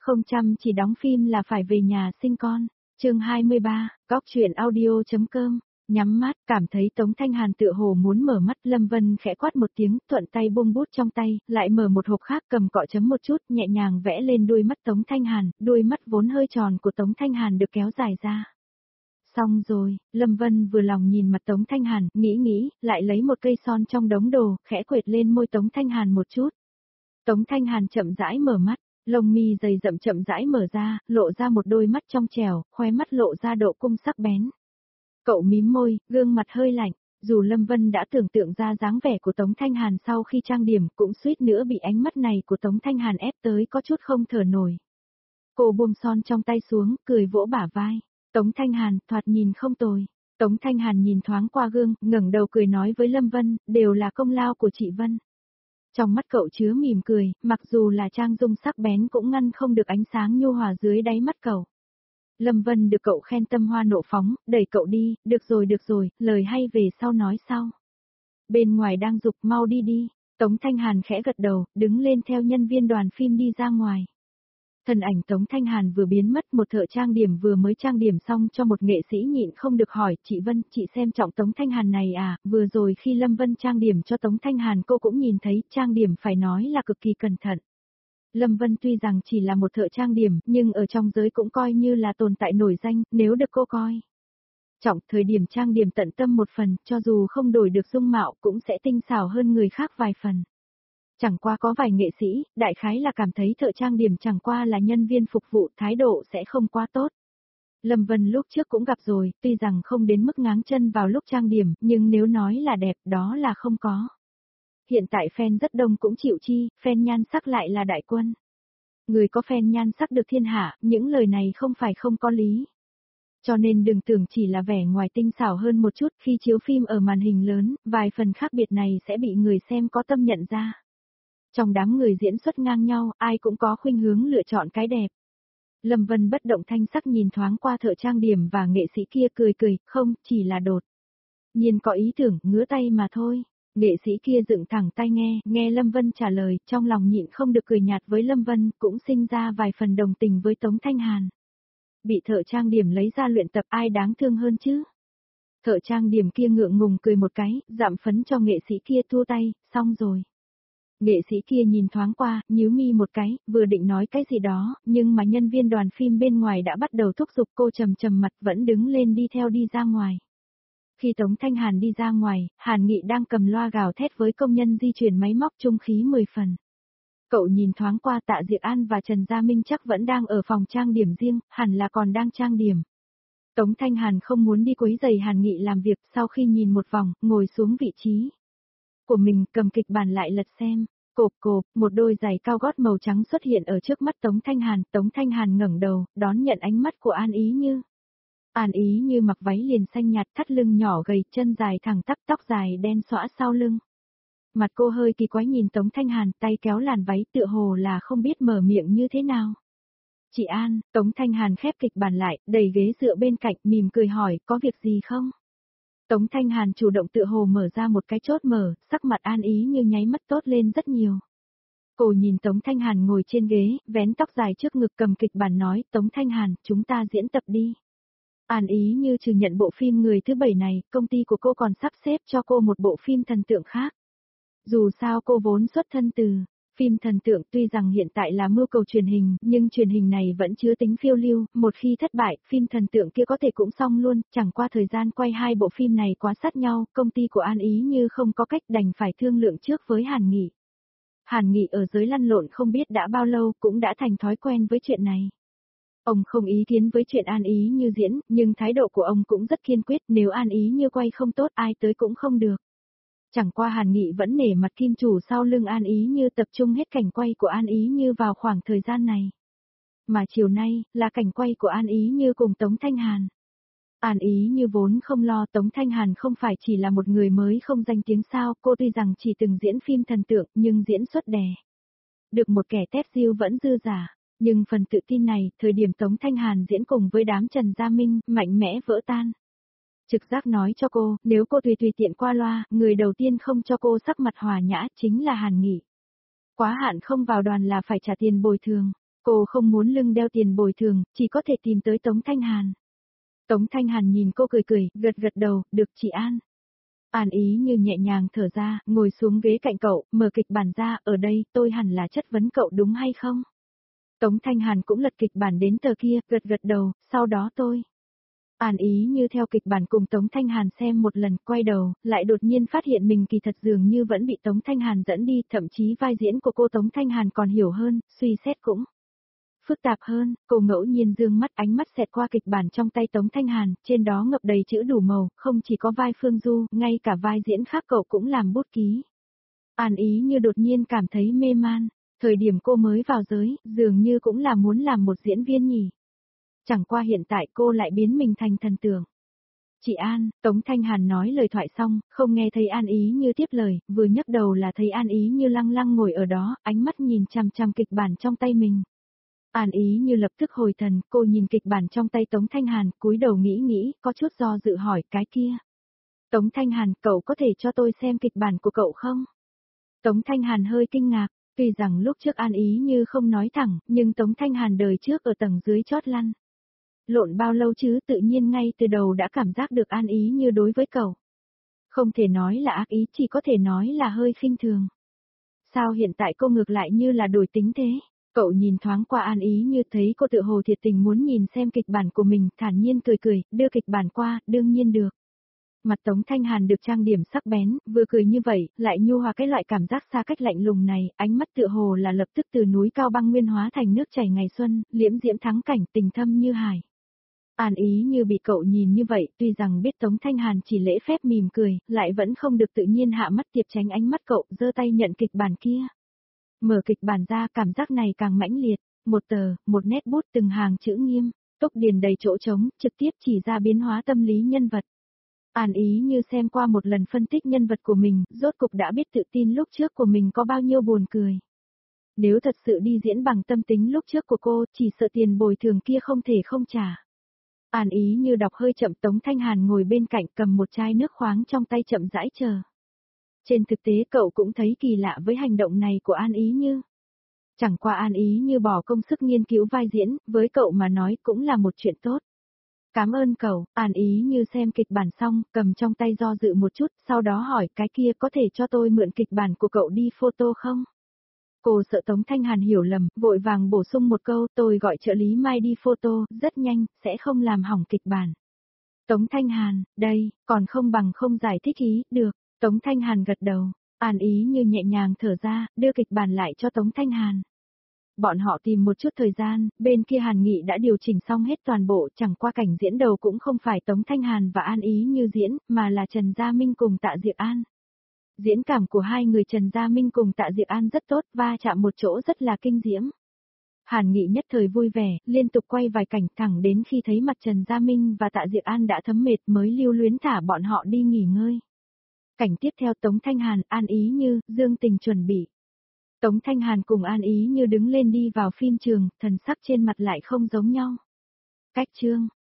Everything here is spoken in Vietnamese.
Không chăm chỉ đóng phim là phải về nhà sinh con. Chương 23, Góc truyện audio.com. Nhắm mắt, cảm thấy Tống Thanh Hàn tựa hồ muốn mở mắt, Lâm Vân khẽ quát một tiếng, thuận tay buông bút trong tay, lại mở một hộp khác cầm cọ chấm một chút, nhẹ nhàng vẽ lên đuôi mắt Tống Thanh Hàn, đuôi mắt vốn hơi tròn của Tống Thanh Hàn được kéo dài ra. Xong rồi, Lâm Vân vừa lòng nhìn mặt Tống Thanh Hàn, nghĩ, lại lấy một cây son trong đống đồ, khẽ quệt lên môi Tống Thanh Hàn một chút. Tống Thanh Hàn chậm rãi mở mắt, lông mi dày rậm chậm rãi mở ra, lộ ra một đôi mắt trong trẻo, khóe mắt lộ ra độ cung sắc bén. Cậu mím môi, gương mặt hơi lạnh, dù Lâm Vân đã tưởng tượng ra dáng vẻ của Tống Thanh Hàn sau khi trang điểm, cũng suýt nữa bị ánh mắt này của Tống Thanh Hàn ép tới có chút không thở nổi. Cô buông son trong tay xuống, cười vỗ bả vai. Tống Thanh Hàn, thoạt nhìn không tồi. Tống Thanh Hàn nhìn thoáng qua gương, ngẩng đầu cười nói với Lâm Vân, đều là công lao của chị Vân. Trong mắt cậu chứa mỉm cười, mặc dù là trang dung sắc bén cũng ngăn không được ánh sáng nhu hòa dưới đáy mắt cậu. Lâm Vân được cậu khen tâm hoa nộ phóng, đẩy cậu đi, được rồi, lời hay về sau nói sau. Bên ngoài đang giục mau đi. Tống Thanh Hàn khẽ gật đầu, đứng lên theo nhân viên đoàn phim đi ra ngoài. Thân ảnh Tống Thanh Hàn vừa biến mất, một thợ trang điểm vừa mới trang điểm xong cho một nghệ sĩ nhịn không được hỏi, chị Vân, chị xem trọng Tống Thanh Hàn này à, vừa rồi khi Lâm Vân trang điểm cho Tống Thanh Hàn cô cũng nhìn thấy, trang điểm phải nói là cực kỳ cẩn thận. Lâm Vân tuy rằng chỉ là một thợ trang điểm, nhưng ở trong giới cũng coi như là tồn tại nổi danh, nếu được cô coi trọng thời điểm trang điểm tận tâm một phần, cho dù không đổi được dung mạo cũng sẽ tinh xảo hơn người khác vài phần. Chẳng qua có vài nghệ sĩ, đại khái là cảm thấy thợ trang điểm chẳng qua là nhân viên phục vụ, thái độ sẽ không quá tốt. Lâm Vân lúc trước cũng gặp rồi, tuy rằng không đến mức ngáng chân vào lúc trang điểm, nhưng nếu nói là đẹp, đó là không có. Hiện tại fan rất đông cũng chịu chi, fan nhan sắc lại là đại quân. Người có fan nhan sắc được thiên hạ, những lời này không phải không có lý. Cho nên đừng tưởng chỉ là vẻ ngoài tinh xảo hơn một chút, khi chiếu phim ở màn hình lớn, vài phần khác biệt này sẽ bị người xem có tâm nhận ra. Trong đám người diễn xuất ngang nhau, ai cũng có khuynh hướng lựa chọn cái đẹp. Lâm Vân bất động thanh sắc nhìn thoáng qua thợ trang điểm và nghệ sĩ kia cười, không, chỉ là đột nhiên có ý tưởng, ngứa tay mà thôi. Nghệ sĩ kia dựng thẳng tai nghe Lâm Vân trả lời, trong lòng nhịn không được cười nhạt với Lâm Vân, cũng sinh ra vài phần đồng tình với Tống Thanh Hàn. Bị thợ trang điểm lấy ra luyện tập ai đáng thương hơn chứ? Thợ trang điểm kia ngượng ngùng cười một cái, dạm phấn cho nghệ sĩ kia thua tay, xong rồi. Nghệ sĩ kia nhìn thoáng qua, nhíu mi một cái, vừa định nói cái gì đó, nhưng mà nhân viên đoàn phim bên ngoài đã bắt đầu thúc giục cô trầm mặt vẫn đứng lên đi theo đi ra ngoài. Khi Tống Thanh Hàn đi ra ngoài, Hàn Nghị đang cầm loa gào thét với công nhân di chuyển máy móc trung khí 10 phần. Cậu nhìn thoáng qua Tạ Diệp An và Trần Gia Minh chắc vẫn đang ở phòng trang điểm riêng, hẳn là còn đang trang điểm. Tống Thanh Hàn không muốn đi quấy rầy Hàn Nghị làm việc, sau khi nhìn một vòng, ngồi xuống vị trí của mình, cầm kịch bản lại lật xem. Cộp, một đôi giày cao gót màu trắng xuất hiện ở trước mắt Tống Thanh Hàn ngẩng đầu, đón nhận ánh mắt của An Ý Như. An Ý Như mặc váy liền xanh nhạt, thắt lưng nhỏ gầy, chân dài thẳng tắp, tóc dài đen xõa sau lưng. Mặt cô hơi kỳ quái nhìn Tống Thanh Hàn, tay kéo làn váy tựa hồ là không biết mở miệng như thế nào. Chị An, Tống Thanh Hàn khép kịch bản lại, đẩy ghế dựa bên cạnh, mỉm cười hỏi, có việc gì không? Tống Thanh Hàn chủ động tựa hồ mở ra một cái chốt mở, sắc mặt An Ý Như nháy mắt tốt lên rất nhiều. Cô nhìn Tống Thanh Hàn ngồi trên ghế, vén tóc dài trước ngực cầm kịch bản nói, Tống Thanh Hàn, chúng ta diễn tập đi. An Ý Như trừ nhận bộ phim Người thứ 7 này, công ty của cô còn sắp xếp cho cô một bộ phim thần tượng khác. Dù sao cô vốn xuất thân từ phim thần tượng, tuy rằng hiện tại là mưu cầu truyền hình, nhưng truyền hình này vẫn chứa tính phiêu lưu, một khi thất bại, phim thần tượng kia có thể cũng xong luôn, chẳng qua thời gian quay hai bộ phim này quá sát nhau, công ty của An Ý Như không có cách đành phải thương lượng trước với Hàn Nghị. Hàn Nghị ở giới lăn lộn không biết đã bao lâu cũng đã thành thói quen với chuyện này. Ông không ý kiến với chuyện An Ý Như diễn, nhưng thái độ của ông cũng rất kiên quyết, nếu An Ý Như quay không tốt ai tới cũng không được. Chẳng qua Hàn Nghị vẫn nể mặt kim chủ sau lưng An Ý Như tập trung hết cảnh quay của An Ý Như vào khoảng thời gian này. Mà chiều nay, là cảnh quay của An Ý Như cùng Tống Thanh Hàn. An Ý Như vốn không lo Tống Thanh Hàn không phải chỉ là một người mới không danh tiếng sao, cô tuy rằng chỉ từng diễn phim thần tượng nhưng diễn xuất đè được một kẻ tép diêu vẫn dư giả. Nhưng phần tự tin này, thời điểm Tống Thanh Hàn diễn cùng với đám Trần Gia Minh, mạnh mẽ vỡ tan. Trực giác nói cho cô, nếu cô tùy tiện qua loa, người đầu tiên không cho cô sắc mặt hòa nhã chính là Hàn Nghị. Quá hạn không vào đoàn là phải trả tiền bồi thường. Cô không muốn lưng đeo tiền bồi thường, chỉ có thể tìm tới Tống Thanh Hàn. Tống Thanh Hàn nhìn cô cười cười, gật gật đầu, được chị An. An Ý như nhẹ nhàng thở ra, ngồi xuống ghế cạnh cậu, mở kịch bản ra, ở đây tôi hẳn là chất vấn cậu đúng hay không? Tống Thanh Hàn cũng lật kịch bản đến tờ kia, gật gật đầu, sau đó tôi. An Ý như theo kịch bản cùng Tống Thanh Hàn xem một lần, quay đầu, lại đột nhiên phát hiện mình kỳ thật dường như vẫn bị Tống Thanh Hàn dẫn đi, thậm chí vai diễn của cô Tống Thanh Hàn còn hiểu hơn, suy xét cũng phức tạp hơn. Cô ngẫu nhiên dương mắt, ánh mắt xẹt qua kịch bản trong tay Tống Thanh Hàn, trên đó ngập đầy chữ đủ màu, không chỉ có vai Phương Du, ngay cả vai diễn khác cậu cũng làm bút ký. An Ý như đột nhiên cảm thấy mê man, thời điểm cô mới vào giới, dường như cũng là muốn làm một diễn viên nhỉ. Chẳng qua hiện tại cô lại biến mình thành thần tượng. Chị An, Tống Thanh Hàn nói lời thoại xong, không nghe thấy An Ý như tiếp lời, vừa nhấc đầu là thấy An Ý như lăng lăng ngồi ở đó, ánh mắt nhìn chằm chằm kịch bản trong tay mình. An Ý như lập tức hồi thần, cô nhìn kịch bản trong tay Tống Thanh Hàn, cúi đầu nghĩ, có chút do dự hỏi cái kia. Tống Thanh Hàn, cậu có thể cho tôi xem kịch bản của cậu không? Tống Thanh Hàn hơi kinh ngạc, tuy rằng lúc trước An Ý như không nói thẳng, nhưng Tống Thanh Hàn đời trước ở tầng dưới chót lăn. Lộn bao lâu chứ tự nhiên ngay từ đầu đã cảm giác được An Ý như đối với cậu. Không thể nói là ác ý, chỉ có thể nói là hơi khinh thường. Sao hiện tại cô ngược lại như là đổi tính thế? Cậu nhìn thoáng qua An Ý như thấy cô tự hồ thiệt tình muốn nhìn xem kịch bản của mình, thản nhiên cười, đưa kịch bản qua, đương nhiên được. Mặt Tống Thanh Hàn được trang điểm sắc bén, vừa cười như vậy, lại nhu hòa cái loại cảm giác xa cách lạnh lùng này, ánh mắt tựa hồ là lập tức từ núi cao băng nguyên hóa thành nước chảy ngày xuân, liễm diễm thắng cảnh, tình thâm như hải. An Ý như bị cậu nhìn như vậy, tuy rằng biết Tống Thanh Hàn chỉ lễ phép mỉm cười, lại vẫn không được tự nhiên hạ mắt tiệp tránh ánh mắt cậu, giơ tay nhận kịch bản kia. Mở kịch bản ra, cảm giác này càng mãnh liệt, một tờ, một nét bút từng hàng chữ nghiêm, túc điền đầy chỗ trống, trực tiếp chỉ ra biến hóa tâm lý nhân vật. An Ý như xem qua một lần phân tích nhân vật của mình, rốt cục đã biết tự tin lúc trước của mình có bao nhiêu buồn cười. Nếu thật sự đi diễn bằng tâm tính lúc trước của cô, chỉ sợ tiền bồi thường kia không thể không trả. An Ý như đọc hơi chậm, Tống Thanh Hàn ngồi bên cạnh cầm một chai nước khoáng trong tay chậm rãi chờ. Trên thực tế cậu cũng thấy kỳ lạ với hành động này của An Ý như. Chẳng qua An Ý như bỏ công sức nghiên cứu vai diễn, với cậu mà nói cũng là một chuyện tốt. Cảm ơn cậu. An Ý như xem kịch bản xong, cầm trong tay do dự một chút, sau đó hỏi cái kia có thể cho tôi mượn kịch bản của cậu đi photo không? Cô sợ Tống Thanh Hàn hiểu lầm, vội vàng bổ sung một câu, tôi gọi trợ lý Mai đi photo, rất nhanh, sẽ không làm hỏng kịch bản. Tống Thanh Hàn, đây, còn không bằng không giải thích ý, được. Tống Thanh Hàn gật đầu, An Ý như nhẹ nhàng thở ra, đưa kịch bản lại cho Tống Thanh Hàn. Bọn họ tìm một chút thời gian, bên kia Hàn Nghị đã điều chỉnh xong hết toàn bộ, chẳng qua cảnh diễn đầu cũng không phải Tống Thanh Hàn và An Ý như diễn, mà là Trần Gia Minh cùng Tạ Diệp An. Diễn cảm của hai người Trần Gia Minh cùng Tạ Diệp An rất tốt, va chạm một chỗ rất là kinh diễm. Hàn Nghị nhất thời vui vẻ, liên tục quay vài cảnh thẳng đến khi thấy mặt Trần Gia Minh và Tạ Diệp An đã thấm mệt mới lưu luyến thả bọn họ đi nghỉ ngơi. Cảnh tiếp theo Tống Thanh Hàn, An Ý như, Dương Tình chuẩn bị. Tống Thanh Hàn cùng An Ý như đứng lên đi vào phim trường, thần sắc trên mặt lại không giống nhau. Cách chương.